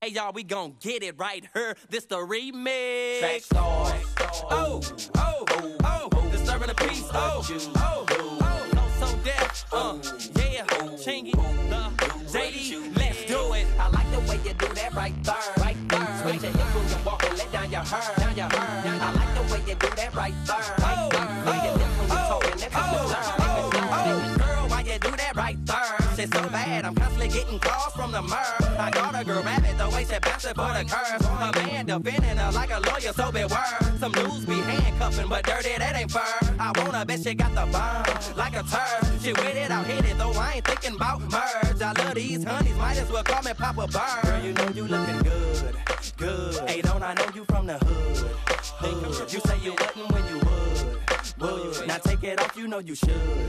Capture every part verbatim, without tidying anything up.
Hey y'all, we gon' get it right here. This the remix. Track stars. Oh, oh, oh, oh. Disturbing the peace. Oh, oh, oh. No so deaf. Uh, yeah. Chingy, the J D. Let's do it. I like the way you do that right there, right there. Switch your hips when you walk and let down your hair, down your hair. I like the way you do that right there, right there. Way you lips when you talking, that makes me stir, make me stir. Girl, why you do that right there? Shit so bad, I'm constantly getting calls from the mur. I got a girl rabbit, the way she bouncing for the curve. A man defending her like a lawyer, so beware. Some dudes be handcuffing, but dirty, that ain't fair. I wanna bet she got the bomb, like a turd. She with it, I'll hit it, though I ain't thinking about merge. I love these honeys, might as well call me Papa Bird. Girl, you know you looking good, good. Hey, don't I know you from the hood, hood. You say you wouldn't when you would, would. Now take it off, you know you should,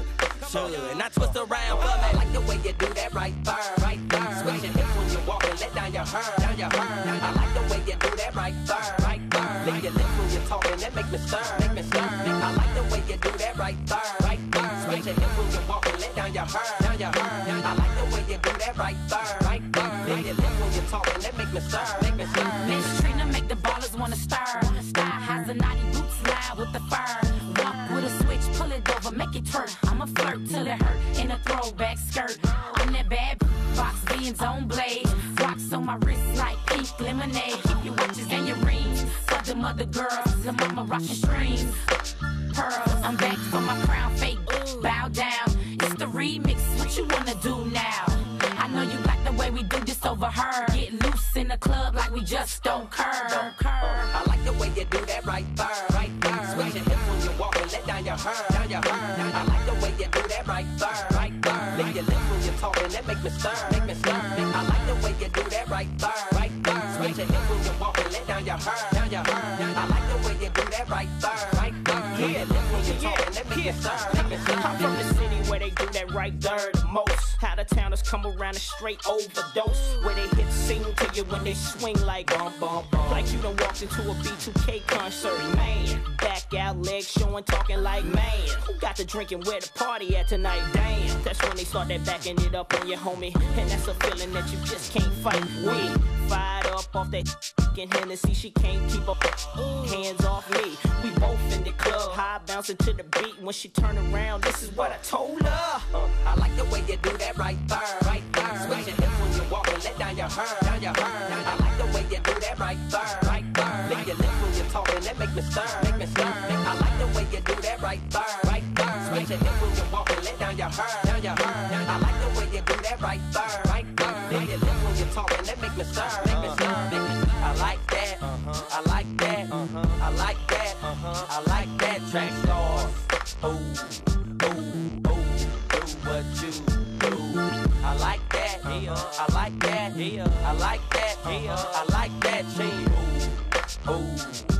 should. Now twist around for me. I like the way you do that right there, right there. Switch your hips when you walk and let down your hair, down your hair. I like the way you do that right there, right there. Lick your lips when you're talking, that make me stir, make me stir. I like the way you do that right there, right there. Switch your hips when you walk and let down your hair, down your hair. I like the way you do that right there, right there. Lick your lips when you're talking, that make me stir, make me stir. Miss Trina make the ballers wanna stir. Sky has a naughty boots loud with the fur. Walk with a switch, pull it over, make it twerk. I'ma flirt till it hurt in a throwback skirt. I'm that bad box beans on blade. Rocks on my wrist like pink lemonade. Keep your watches and your rings for the mother girls. The mama rockin' strings, pearls. I'm back for my crown fake. Bow down, it's the remix. What you wanna do now? I know you like the way we do this over her. Get loose in the club like we just don't care. I like the way you do that right there, right there. Switch your hips when you walk and let down your hair, down your hair. I like the way you do that right there, right there. Lick your lips when you're talking, that make me stir, make me stir. I like the way you do that right there, right there. Switch your hips when you walk and let down your hair, down your hair. I like the way you do that right there, right there. Lick your lips when you're talking, that make me stir, make me stir. I'm from the city where they do that right there the most. Out of towners come around and straight overdose. Where they hit sing to you when they swing like bum bum bum. Like you done walked into a B two K concert, man. Back out, legs showing, talking like man. Who got the drinking where the party at tonight? Damn, that's when they start that backing it up on your homie. And that's a feeling that you just can't fight with. Fired up off that fucking Hennessy, she can't keep up. Hands off me, we both in the club, high bouncing to the beat. When she turn around, this is what I told her. Uh, I like the way you do that right there, right there. Switch your hips when you walk and let down your hair, down your hair. I like the way you do that right there, right there. Lick your lips when you're talking, that make me stir, make me stir. I like the way you do that right there, right there. Switch your hips when you walk and let down your hair, down your hair. I like the way you do that right there, right there. Lick your lips when you're talking, that make me stir, make me stir. I like that, I like that, I like that, I like that. Track stars. Ooh, ooh, ooh, do what you do. I like that, I like that, I like that, I like that. Ooh, ooh.